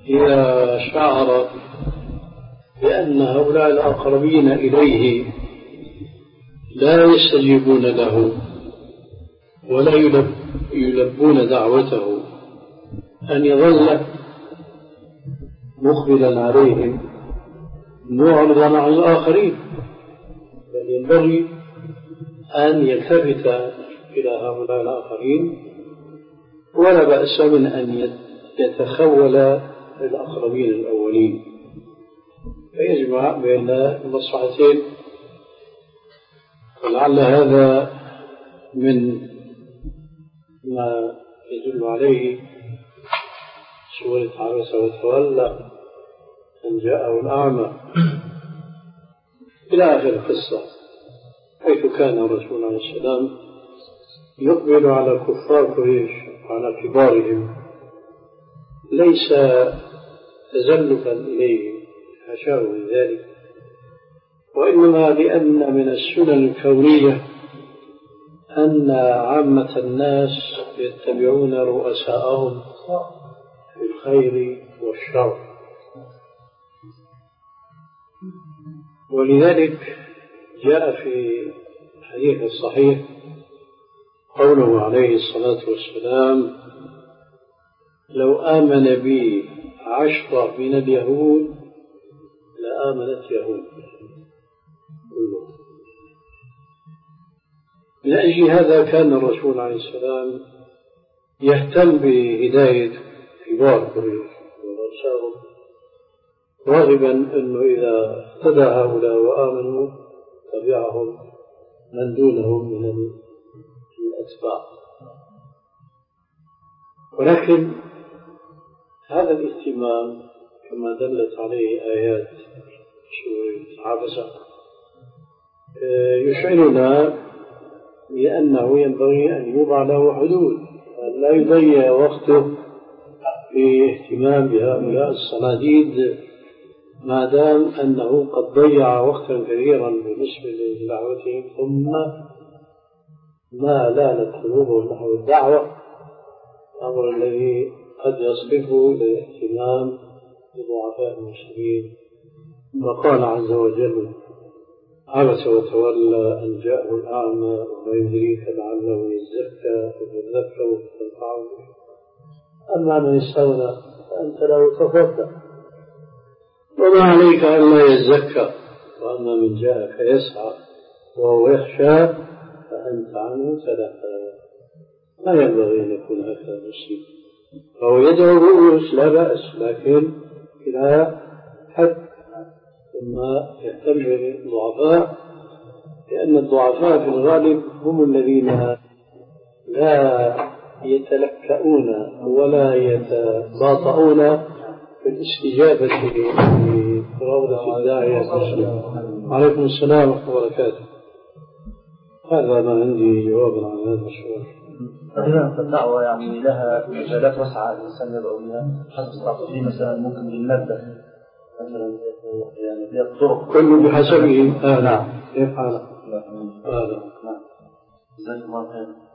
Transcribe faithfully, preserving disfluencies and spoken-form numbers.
إذا شعر بأن هؤلاء الأقربين إليه لا يستجيبون له ولا يلب يلبون دعوته أن يظل مقبلا عليهم معرضا عن الآخرين، بل ينبغي أن يلتفت إلى هؤلاء الآخرين، ولا بأس من أن يتخول الأقربين الأولين، فيجمع بين المصلحتين. ولعل هذا من ما يدل عليه سورة عبس وتولى أن جاءه الأعمى إلى آخر القصة، حيث كان الرسول عليه السلام يقبل على كفار قريش وعلى كبارهم ليس تزلفا إليه حاشاه من ذلك، وإنما لأن من السنن الكونية أن عامة الناس يتبعون رؤساءهم في الخير والشر، ولذلك جاء في الحديث الصحيح قوله عليه الصلاة والسلام: لو آمن بي عشرة من اليهود لآمنت يهود. من أجل هذا كان الرسول عليه السلام يهتم بهداية كبار قريش ورؤساهم، راغبا أنه إذا اهتدى هؤلاء وآمنوا تبعهم من دونهم من الأتباع. ولكن هذا الاهتمام كما دلت عليه آيات سورة عبسة يشعرنا بأنه ينبغي أن يوضع له حدود، لا يضيع وقته في اهتمام بهؤلاء الصناديد ما دام أنه قد ضيع وقتا كثيرا بالنسبة لدعوتهم، ثم ما لانت قلوبهم نحو الدعوة، الأمر الذي قد يصرفه للاهتمام بضعفاء المسلمين. وقال عز وجل: عبس وتولى أن جاءه الأعمى وما يدريك لعله يزكى فيذكر فتنفعه، أما من استغنى فأنت له تصدى وما عليك ألا يزكى، وأما من جاءك يسعى وهو يخشى فأنت عنه تلهى. ما ينبغي أن يكون هكذا المسلم، فهو يدعو الرؤوس لا بأس، لكن إلى حد، ثم يهتم بالضعفاء، لأن الضعفاء في الغالب هم الذين لا يتلكؤون ولا يتباطؤون في الاستجابة لرغبة الداعية المسلم. عليكم السلام ورحمة الله وبركاته. هذا ما عندي جواب عن هذا السؤال. تقريبا الدعوة يعني لها مجالات واسعة الإنسان يدعو بها حسب طاقته، مثلا ممكن بالمادة مثلا، يعني هي الطرق كل بحسبه. آه نعم. كيف حالك؟ نعم. جزاك الله خير.